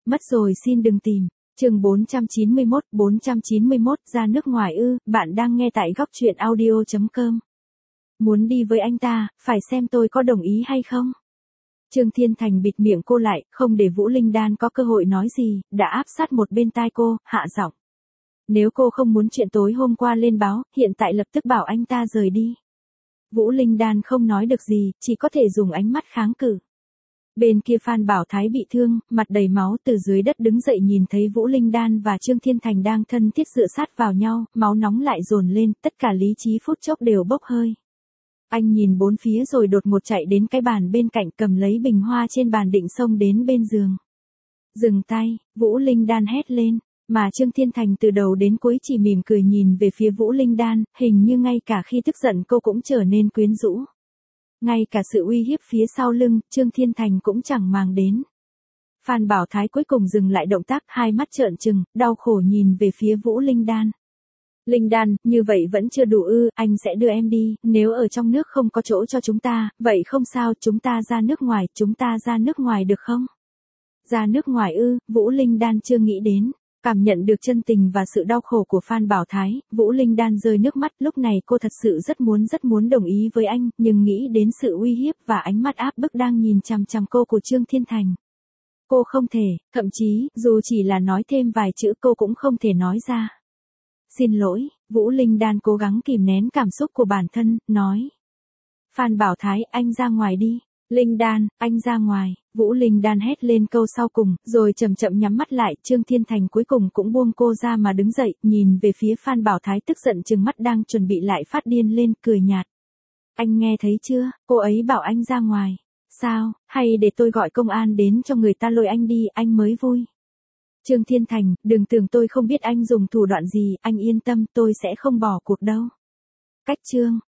mất rồi xin đừng tìm. Chương 491, ra nước ngoài ư? Bạn đang nghe tại góc truyện audio.com. Muốn đi với anh ta, phải xem tôi có đồng ý hay không. Trương Thiên Thành bịt miệng cô lại, không để Vũ Linh Đan có cơ hội nói gì, đã áp sát một bên tai cô, hạ giọng. Nếu cô không muốn chuyện tối hôm qua lên báo, hiện tại lập tức bảo anh ta rời đi. Vũ Linh Đan không nói được gì, chỉ có thể dùng ánh mắt kháng cự. Bên kia Phan Bảo Thái bị thương, mặt đầy máu từ dưới đất đứng dậy nhìn thấy Vũ Linh Đan và Trương Thiên Thành đang thân thiết dựa sát vào nhau, máu nóng lại dồn lên, tất cả lý trí phút chốc đều bốc hơi. Anh nhìn bốn phía rồi đột ngột chạy đến cái bàn bên cạnh cầm lấy bình hoa trên bàn định xông đến bên giường. Dừng tay, Vũ Linh Đan hét lên, mà Trương Thiên Thành từ đầu đến cuối chỉ mỉm cười nhìn về phía Vũ Linh Đan, hình như ngay cả khi tức giận cô cũng trở nên quyến rũ. Ngay cả sự uy hiếp phía sau lưng, Trương Thiên Thành cũng chẳng màng đến. Phan Bảo Thái cuối cùng dừng lại động tác, hai mắt trợn trừng, đau khổ nhìn về phía Vũ Linh Đan. Linh Đan, như vậy vẫn chưa đủ ư? Anh sẽ đưa em đi, nếu ở trong nước không có chỗ cho chúng ta, vậy không sao, chúng ta ra nước ngoài được không? Ra nước ngoài ư? Vũ Linh Đan chưa nghĩ đến. Cảm nhận được chân tình và sự đau khổ của Phan Bảo Thái, Vũ Linh Đan rơi nước mắt, lúc này cô thật sự rất muốn đồng ý với anh, nhưng nghĩ đến sự uy hiếp và ánh mắt áp bức đang nhìn chằm chằm cô của Trương Thiên Thành. Cô không thể, thậm chí, dù chỉ là nói thêm vài chữ cô cũng không thể nói ra. Xin lỗi, Vũ Linh Đan cố gắng kìm nén cảm xúc của bản thân, nói. Phan Bảo Thái, anh ra ngoài đi. Linh Đan, anh ra ngoài. Vũ Linh Đan hét lên câu sau cùng, rồi chậm chậm nhắm mắt lại, Trương Thiên Thành cuối cùng cũng buông cô ra mà đứng dậy, nhìn về phía Phan Bảo Thái tức giận trừng mắt đang chuẩn bị lại phát điên lên, cười nhạt. Anh nghe thấy chưa, cô ấy bảo anh ra ngoài. Sao, hay để tôi gọi công an đến cho người ta lôi anh đi, anh mới vui. Trương Thiên Thành, đừng tưởng tôi không biết anh dùng thủ đoạn gì, anh yên tâm, tôi sẽ không bỏ cuộc đâu. Cách chương